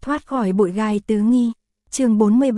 Thoát khỏi bụi gai tứ nghi. Chương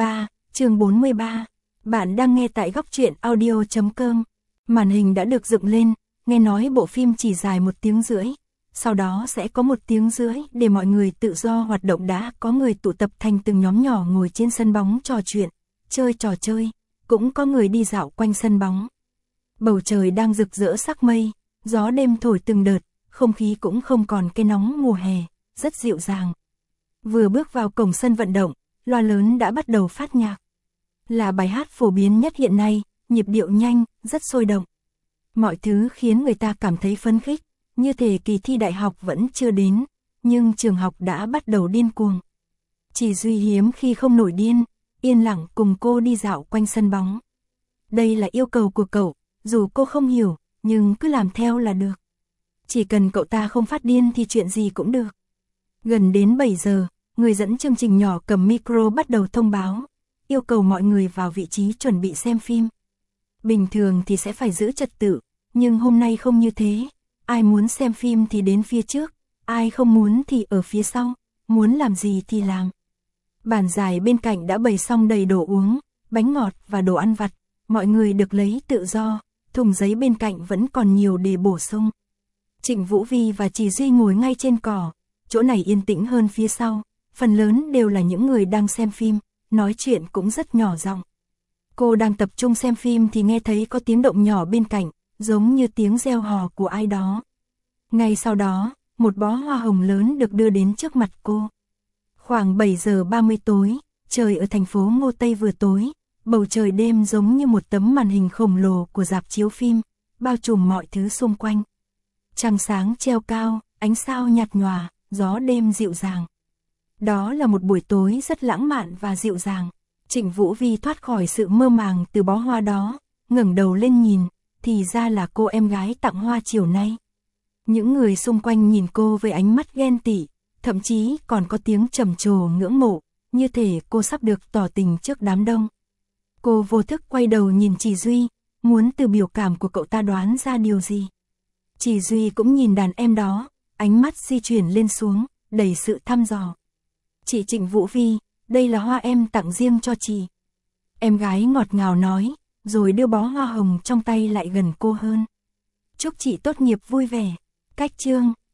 43. Bạn đang nghe tại góc truyện audio.com. Màn hình đã được dựng lên, nghe nói bộ phim chỉ dài 1 tiếng rưỡi. Sau đó sẽ có 1 tiếng rưỡi để mọi người tự do hoạt động, đã có người tụ tập thành từng nhóm nhỏ ngồi trên sân bóng trò chuyện, chơi trò chơi, cũng có người đi dạo quanh sân bóng. Bầu trời đang rực rỡ sắc mây, gió đêm thổi từng đợt, không khí cũng không còn cái nóng mùa hè, rất dịu dàng. Vừa bước vào cổng sân vận động, loa lớn đã bắt đầu phát nhạc. Là bài hát phổ biến nhất hiện nay, nhịp điệu nhanh, rất sôi động. Mọi thứ khiến người ta cảm thấy phấn khích, như thể kỳ thi đại học vẫn chưa đến, nhưng trường học đã bắt đầu điên cuồng. Chỉ Duy hiếm khi không nổi điên, yên lặng cùng cô đi dạo quanh sân bóng. Đây là yêu cầu của cậu, dù cô không hiểu, nhưng cứ làm theo là được. Chỉ cần cậu ta không phát điên thì chuyện gì cũng được. Gần đến 7 giờ, người dẫn chương trình nhỏ cầm micro bắt đầu thông báo, yêu cầu mọi người vào vị trí chuẩn bị xem phim. Bình thường thì sẽ phải giữ trật tự, nhưng hôm nay không như thế. Ai muốn xem phim thì đến phía trước, ai không muốn thì ở phía sau, muốn làm gì thì làm. Bàn dài bên cạnh đã bày xong đầy đồ uống, bánh ngọt và đồ ăn vặt, mọi người được lấy tự do, thùng giấy bên cạnh vẫn còn nhiều để bổ sung. Trịnh Vũ Vi và Chỉ Duy ngồi ngay trên cỏ, chỗ này yên tĩnh hơn phía sau, phần lớn đều là những người đang xem phim, nói chuyện cũng rất nhỏ giọng. Cô đang tập trung xem phim thì nghe thấy có tiếng động nhỏ bên cạnh, giống như tiếng reo hò của ai đó. Ngay sau đó, một bó hoa hồng lớn được đưa đến trước mặt cô. Khoảng 7 giờ 30 tối, trời ở thành phố Ngô Tây vừa tối, bầu trời đêm giống như một tấm màn hình khổng lồ của rạp chiếu phim, bao trùm mọi thứ xung quanh. Trăng sáng treo cao, ánh sao nhạt nhòa, gió đêm dịu dàng. Đó là một buổi tối rất lãng mạn và dịu dàng. Trịnh Vũ Vi thoát khỏi sự mơ màng từ bó hoa đó, ngẩng đầu lên nhìn, thì ra là cô em gái tặng hoa chiều nay. Những người xung quanh nhìn cô với ánh mắt ghen tị, thậm chí còn có tiếng trầm trồ ngưỡng mộ, như thể cô sắp được tỏ tình trước đám đông. Cô vô thức quay đầu nhìn Chỉ Duy, muốn từ biểu cảm của cậu ta đoán ra điều gì. Chỉ Duy cũng nhìn đàn em đó, ánh mắt di chuyển lên xuống, đầy sự thăm dò. Chị Trịnh Vũ Vi, đây là hoa em tặng riêng cho chị. Em gái ngọt ngào nói, rồi đưa bó hoa hồng trong tay lại gần cô hơn. Chúc chị tốt nghiệp vui vẻ. Cách chương